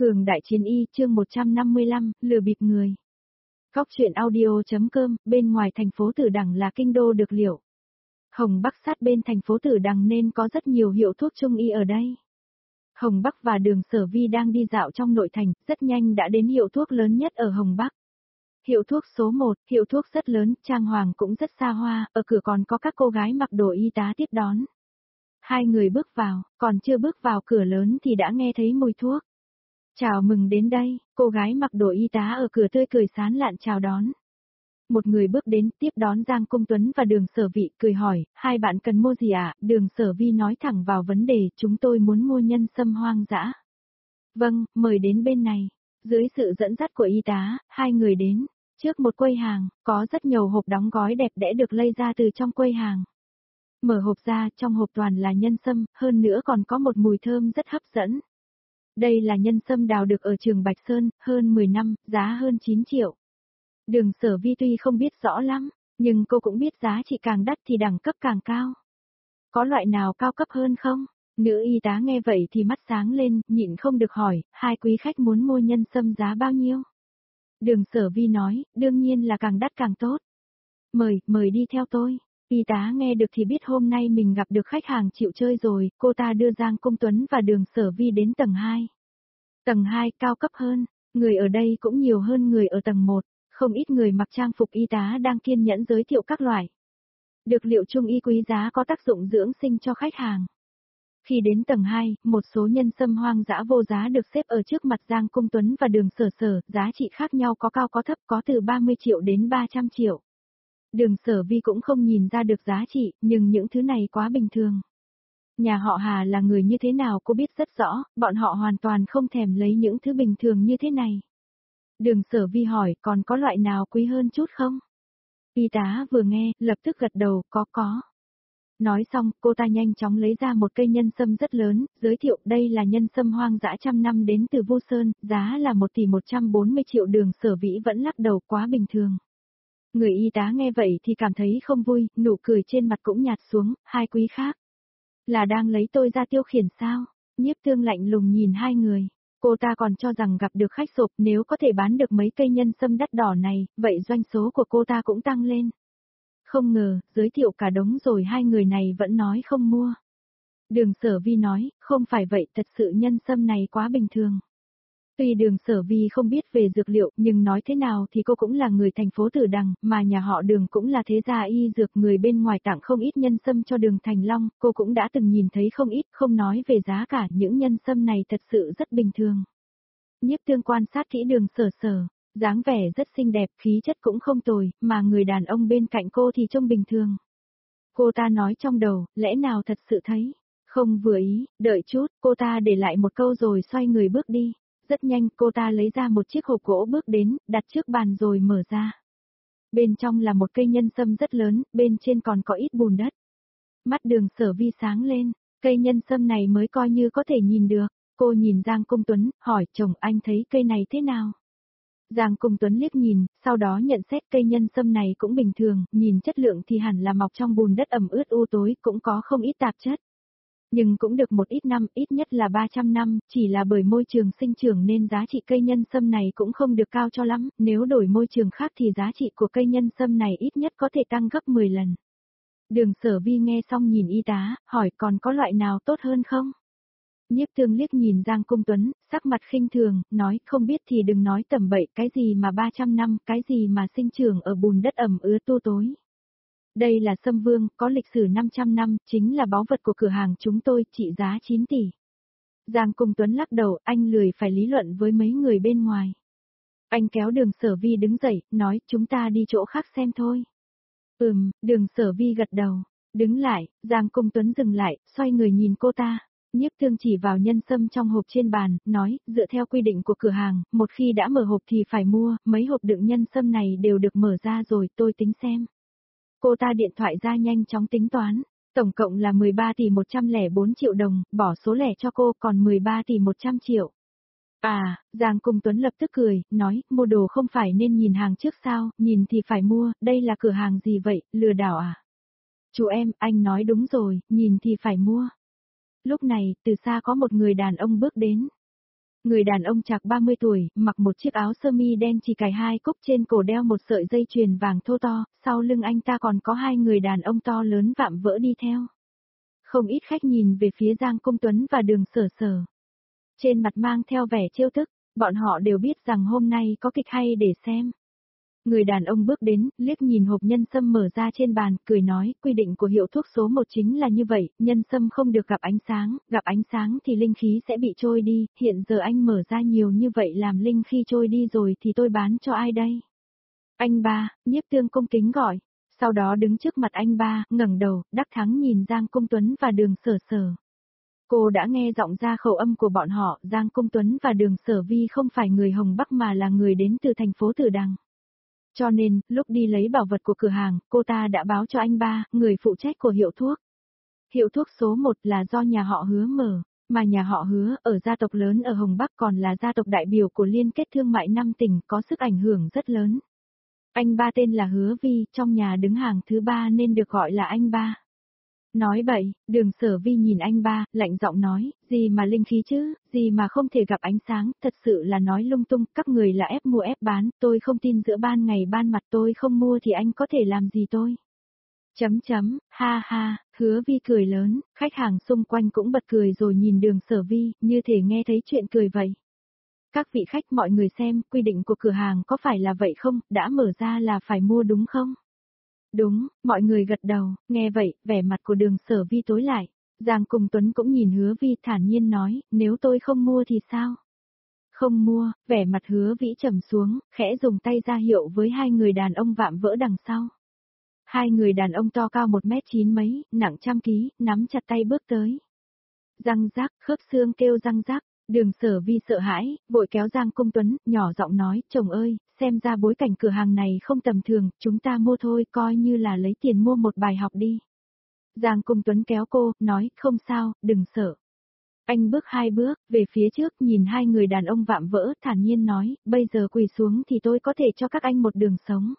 Cường đại chiến y chương 155, lừa bịp người. Cóc truyện audio.com, bên ngoài thành phố Tử Đằng là kinh đô dược liệu. Hồng Bắc sát bên thành phố Tử Đằng nên có rất nhiều hiệu thuốc trung y ở đây. Hồng Bắc và Đường Sở Vi đang đi dạo trong nội thành, rất nhanh đã đến hiệu thuốc lớn nhất ở Hồng Bắc. Hiệu thuốc số 1, hiệu thuốc rất lớn, trang hoàng cũng rất xa hoa, ở cửa còn có các cô gái mặc đồ y tá tiếp đón. Hai người bước vào, còn chưa bước vào cửa lớn thì đã nghe thấy mùi thuốc. Chào mừng đến đây, cô gái mặc đồ y tá ở cửa tươi cười sán lạn chào đón. Một người bước đến tiếp đón Giang Công Tuấn và Đường Sở Vi cười hỏi, hai bạn cần mua gì ạ? Đường Sở Vi nói thẳng vào vấn đề, chúng tôi muốn mua nhân sâm hoang dã. Vâng, mời đến bên này. Dưới sự dẫn dắt của y tá, hai người đến. Trước một quầy hàng, có rất nhiều hộp đóng gói đẹp đẽ được lây ra từ trong quầy hàng. Mở hộp ra, trong hộp toàn là nhân sâm, hơn nữa còn có một mùi thơm rất hấp dẫn. Đây là nhân sâm đào được ở trường Bạch Sơn, hơn 10 năm, giá hơn 9 triệu. Đường Sở Vi tuy không biết rõ lắm, nhưng cô cũng biết giá trị càng đắt thì đẳng cấp càng cao. Có loại nào cao cấp hơn không? Nữ y tá nghe vậy thì mắt sáng lên, nhịn không được hỏi, hai quý khách muốn mua nhân sâm giá bao nhiêu? Đường Sở Vi nói, đương nhiên là càng đắt càng tốt. Mời đi theo tôi. Y tá nghe được thì biết hôm nay mình gặp được khách hàng chịu chơi rồi, cô ta đưa Giang Công Tuấn và Đường Sở Vi đến tầng 2. Tầng 2 cao cấp hơn, người ở đây cũng nhiều hơn người ở tầng 1, không ít người mặc trang phục y tá đang kiên nhẫn giới thiệu các loại dược liệu trung y quý giá có tác dụng dưỡng sinh cho khách hàng. Khi đến tầng 2, một số nhân sâm hoang dã vô giá được xếp ở trước mặt Giang Công Tuấn và Đường Sở, giá trị khác nhau có cao có thấp, có từ 30 triệu đến 300 triệu. Đường Sở Vi cũng không nhìn ra được giá trị, nhưng những thứ này quá bình thường. Nhà họ Hà là người như thế nào cô biết rất rõ, bọn họ hoàn toàn không thèm lấy những thứ bình thường như thế này. Đường Sở Vi hỏi, còn có loại nào quý hơn chút không? Y tá vừa nghe, lập tức gật đầu, có. Nói xong, cô ta nhanh chóng lấy ra một cây nhân sâm rất lớn, giới thiệu đây là nhân sâm hoang dã trăm năm đến từ Vu Sơn, giá là 1 tỷ 140 triệu. Đường Sở Vĩ vẫn lắc đầu, quá bình thường. Người y tá nghe vậy thì cảm thấy không vui, nụ cười trên mặt cũng nhạt xuống, hai quý khác. Là đang lấy tôi ra tiêu khiển sao? Nhiếp Tương lạnh lùng nhìn hai người. Cô ta còn cho rằng gặp được khách sộp, nếu có thể bán được mấy cây nhân sâm đắt đỏ này, vậy doanh số của cô ta cũng tăng lên. Không ngờ, giới thiệu cả đống rồi hai người này vẫn nói không mua. Đường Sở Vi nói, không phải vậy, thật sự nhân sâm này quá bình thường. Tuy Đường Sở Vi không biết về dược liệu, nhưng nói thế nào thì cô cũng là người thành phố Tử Đằng, mà nhà họ Đường cũng là thế gia y dược, người bên ngoài tặng không ít nhân sâm cho Đường Thành Long, cô cũng đã từng nhìn thấy không ít, không nói về giá cả, những nhân sâm này thật sự rất bình thường. Nhiếp Tương quan sát kỹ Đường Sở, dáng vẻ rất xinh đẹp, khí chất cũng không tồi, mà người đàn ông bên cạnh cô thì trông bình thường. Cô ta nói trong đầu, lẽ nào thật sự thấy không vừa ý, đợi chút, cô ta để lại một câu rồi xoay người bước đi. Rất nhanh, cô ta lấy ra một chiếc hộp gỗ bước đến, đặt trước bàn rồi mở ra. Bên trong là một cây nhân sâm rất lớn, bên trên còn có ít bùn đất. Mắt Đường Sở Vi sáng lên, cây nhân sâm này mới coi như có thể nhìn được. Cô nhìn Giang Công Tuấn, hỏi chồng anh thấy cây này thế nào? Giang Công Tuấn liếc nhìn, sau đó nhận xét cây nhân sâm này cũng bình thường, nhìn chất lượng thì hẳn là mọc trong bùn đất ẩm ướt u tối, cũng có không ít tạp chất. Nhưng cũng được một ít năm, ít nhất là 300 năm, chỉ là bởi môi trường sinh trưởng nên giá trị cây nhân sâm này cũng không được cao cho lắm, nếu đổi môi trường khác thì giá trị của cây nhân sâm này ít nhất có thể tăng gấp 10 lần. Đường Sở Vi nghe xong nhìn y tá, hỏi còn có loại nào tốt hơn không? Nhiếp Tương liếc nhìn Giang Công Tuấn, sắc mặt khinh thường, nói không biết thì đừng nói tầm bậy, cái gì mà 300 năm, cái gì mà sinh trưởng ở bùn đất ẩm ướt tu tối. Đây là sâm vương, có lịch sử 500 năm, chính là báu vật của cửa hàng chúng tôi, trị giá 9 tỷ. Giang Công Tuấn lắc đầu, anh lười phải lý luận với mấy người bên ngoài. Anh kéo Đường Sở Vi đứng dậy, nói chúng ta đi chỗ khác xem thôi. Đường Sở Vi gật đầu. Đứng lại, Giang Công Tuấn dừng lại, xoay người nhìn cô ta. Nhiếp Tương chỉ vào nhân sâm trong hộp trên bàn, nói, dựa theo quy định của cửa hàng, một khi đã mở hộp thì phải mua, mấy hộp đựng nhân sâm này đều được mở ra rồi, tôi tính xem. Cô ta điện thoại ra nhanh chóng tính toán, tổng cộng là 13 tỷ 104 triệu đồng, bỏ số lẻ cho cô còn 13 tỷ 100 triệu. Giang Công Tuấn lập tức cười, nói, mua đồ không phải nên nhìn hàng trước sao, nhìn thì phải mua, đây là cửa hàng gì vậy, lừa đảo à? Chú em, anh nói đúng rồi, nhìn thì phải mua. Lúc này, từ xa có một người đàn ông bước đến. Người đàn ông chạc 30 tuổi, mặc một chiếc áo sơ mi đen chỉ cài 2 cúc, trên cổ đeo một sợi dây chuyền vàng thô to, sau lưng anh ta còn có 2 người đàn ông to lớn vạm vỡ đi theo. Không ít khách nhìn về phía Giang Công Tuấn và Đường Sở Sở. Trên mặt mang theo vẻ trêu tức, bọn họ đều biết rằng hôm nay có kịch hay để xem. Người đàn ông bước đến, liếc nhìn hộp nhân sâm mở ra trên bàn, cười nói, quy định của hiệu thuốc số 1 chính là như vậy, nhân sâm không được gặp ánh sáng thì linh khí sẽ bị trôi đi, hiện giờ anh mở ra nhiều như vậy làm linh khí trôi đi rồi thì tôi bán cho ai đây? Anh ba, Nhiếp Tương cung kính gọi, sau đó đứng trước mặt anh ba, ngẩng đầu, đắc thắng nhìn Giang Công Tuấn và Đường Sở Sở. Cô đã nghe giọng ra khẩu âm của bọn họ, Giang Công Tuấn và Đường Sở Vi không phải người Hồng Bắc mà là người đến từ thành phố Tử Đằng. Cho nên, lúc đi lấy bảo vật của cửa hàng, cô ta đã báo cho anh ba, người phụ trách của hiệu thuốc. Hiệu thuốc số 1 là do nhà họ Hứa mở, mà nhà họ Hứa ở gia tộc lớn ở Hồng Bắc còn là gia tộc đại biểu của Liên kết Thương mại 5 tỉnh có sức ảnh hưởng rất lớn. Anh ba tên là Hứa Vi, trong nhà đứng hàng thứ 3 nên được gọi là anh ba. Nói bậy, Đường Sở Vi nhìn anh ba, lạnh giọng nói, gì mà linh khí chứ, gì mà không thể gặp ánh sáng, thật sự là nói lung tung, các người là ép mua ép bán, tôi không tin giữa ban ngày ban mặt tôi không mua thì anh có thể làm gì tôi. Ha ha, Hứa Vi cười lớn, khách hàng xung quanh cũng bật cười rồi nhìn Đường Sở Vi, như thể nghe thấy chuyện cười vậy. Các vị khách mọi người xem, quy định của cửa hàng có phải là vậy không, đã mở ra là phải mua đúng không? Đúng, mọi người gật đầu, nghe vậy, vẻ mặt của Đường Sở Vi tối lại. Giang Công Tuấn cũng nhìn Hứa Vi thản nhiên nói, nếu tôi không mua thì sao? Không mua, vẻ mặt Hứa Vĩ trầm xuống, khẽ dùng tay ra hiệu với 2 người đàn ông vạm vỡ đằng sau. 2 người đàn ông to cao 1m9 mấy, nặng trăm ký, nắm chặt tay bước tới. Răng rác, khớp xương kêu răng rác. Đường Sở Vi sợ hãi, vội kéo Giang Công Tuấn, nhỏ giọng nói, chồng ơi, xem ra bối cảnh cửa hàng này không tầm thường, chúng ta mua thôi, coi như là lấy tiền mua một bài học đi. Giang Công Tuấn kéo cô, nói, không sao, đừng sợ. Anh bước 2 bước, về phía trước, nhìn 2 người đàn ông vạm vỡ, thản nhiên nói, bây giờ quỳ xuống thì tôi có thể cho các anh một đường sống.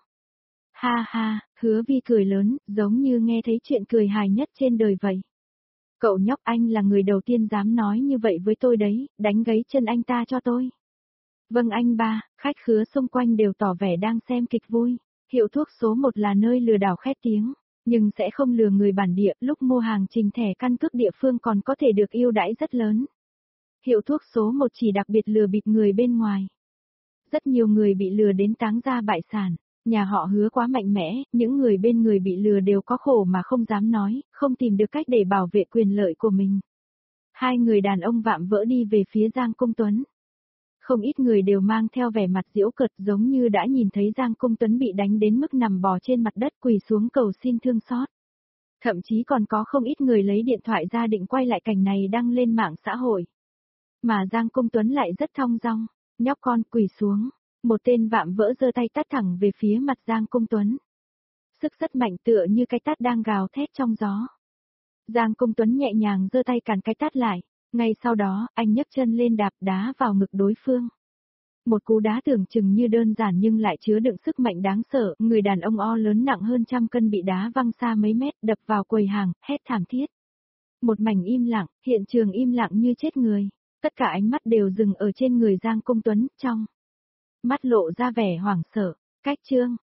Ha ha, Hứa Vi cười lớn, giống như nghe thấy chuyện cười hài nhất trên đời vậy. Cậu nhóc, anh là người đầu tiên dám nói như vậy với tôi đấy, đánh gãy chân anh ta cho tôi. Vâng anh ba, khách khứa xung quanh đều tỏ vẻ đang xem kịch vui. Hiệu thuốc số 1 là nơi lừa đảo khét tiếng, nhưng sẽ không lừa người bản địa, lúc mua hàng trình thẻ căn cước địa phương còn có thể được ưu đãi rất lớn. Hiệu thuốc số 1 chỉ đặc biệt lừa bịp người bên ngoài. Rất nhiều người bị lừa đến táng gia bại sản. Nhà họ Hứa quá mạnh mẽ, những người bên người bị lừa đều có khổ mà không dám nói, không tìm được cách để bảo vệ quyền lợi của mình. 2 người đàn ông vạm vỡ đi về phía Giang Công Tuấn. Không ít người đều mang theo vẻ mặt giễu cợt giống như đã nhìn thấy Giang Công Tuấn bị đánh đến mức nằm bò trên mặt đất quỳ xuống cầu xin thương xót. Thậm chí còn có không ít người lấy điện thoại ra định quay lại cảnh này đăng lên mạng xã hội. Mà Giang Công Tuấn lại rất thong dong, nhóc con quỳ xuống. Một tên vạm vỡ giơ tay tát thẳng về phía mặt Giang Công Tuấn. Sức rất mạnh tựa như cái tát đang gào thét trong gió. Giang Công Tuấn nhẹ nhàng giơ tay cản cái tát lại, ngay sau đó, anh nhấc chân lên đạp đá vào ngực đối phương. Một cú đá tưởng chừng như đơn giản nhưng lại chứa đựng sức mạnh đáng sợ, người đàn ông o lớn nặng hơn 100 cân bị đá văng xa mấy mét, đập vào quầy hàng, hét thảm thiết. Một mảnh im lặng, hiện trường im lặng như chết người, tất cả ánh mắt đều dừng ở trên người Giang Công Tuấn, trong mắt lộ ra vẻ hoảng sợ. Cách chương